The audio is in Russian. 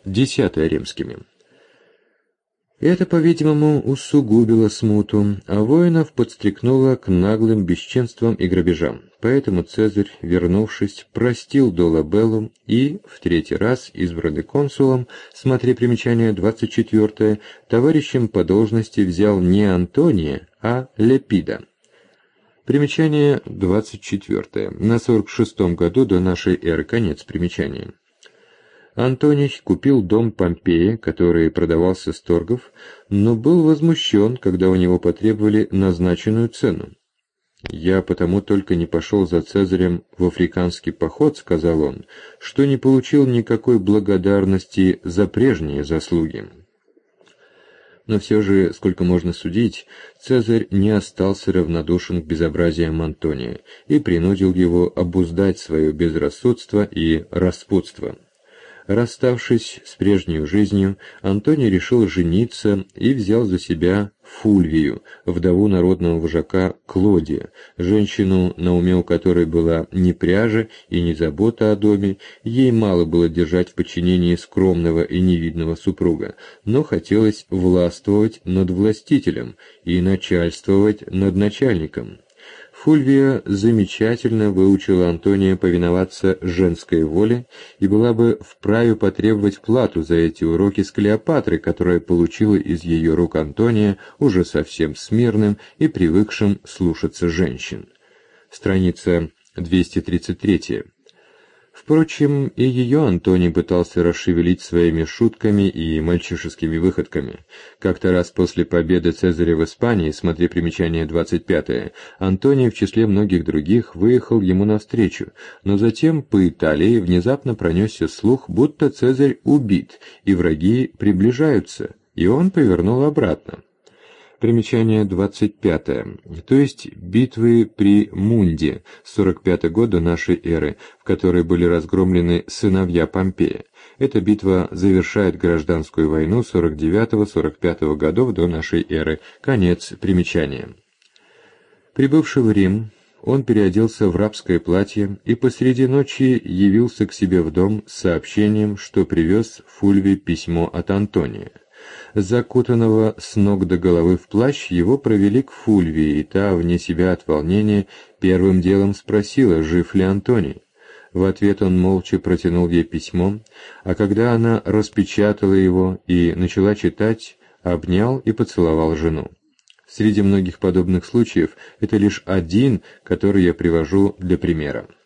10 римскими. Это, по-видимому, усугубило смуту, а воинов подстрекнуло к наглым бесчинствам и грабежам. Поэтому Цезарь, вернувшись, простил Долабеллу и, в 3-й раз, избранный консулом, смотри примечание 24, товарищем по должности взял не Антония, а Лепида. Примечание 24. На 46-м году до нашей эры, конец примечания. Антоний купил дом Помпея, который продавался с торгов, но был возмущен, когда у него потребовали назначенную цену. «Я потому только не пошел за Цезарем в африканский поход, — сказал он, — что не получил никакой благодарности за прежние заслуги». Но все же, сколько можно судить, Цезарь не остался равнодушен к безобразиям Антония и принудил его обуздать свое безрассудство и распутство. Расставшись с прежней жизнью, Антоний решил жениться и взял за себя Фульвию, вдову народного вожака Клодия, женщину, на уме у которой была не пряжа и не забота о доме, ей мало было держать в подчинении скромного и невидного супруга, но хотелось властвовать над властителем и начальствовать над начальником. Фульвия замечательно выучила Антония повиноваться женской воле и была бы вправе потребовать плату за эти уроки с Клеопатры, которая получила из ее рук Антония, уже совсем смирным и привыкшим слушаться женщин. Страница 233. Впрочем, и ее Антоний пытался расшевелить своими шутками и мальчишескими выходками. Как-то раз после победы Цезаря в Испании, смотри примечание 25, Антоний в числе многих других выехал ему навстречу, но затем по Италии внезапно пронесся слух, будто Цезарь убит, и враги приближаются, и он повернул обратно. Примечание 25, то есть битвы при Мунде, 45 год до нашей эры, в которой были разгромлены сыновья Помпея. Эта битва завершает гражданскую войну 49-45 годов до нашей эры. Конец примечания. Прибывший в Рим, он переоделся в рабское платье и посреди ночи явился к себе в дом с сообщением, что привез Фульвии письмо от Антония. Закутанного с ног до головы в плащ его провели к Фульвии, и та, вне себя от волнения, первым делом спросила, жив ли Антоний. В ответ он молча протянул ей письмо, а когда она распечатала его и начала читать, обнял и поцеловал жену. Среди многих подобных случаев это лишь один, который я привожу для примера.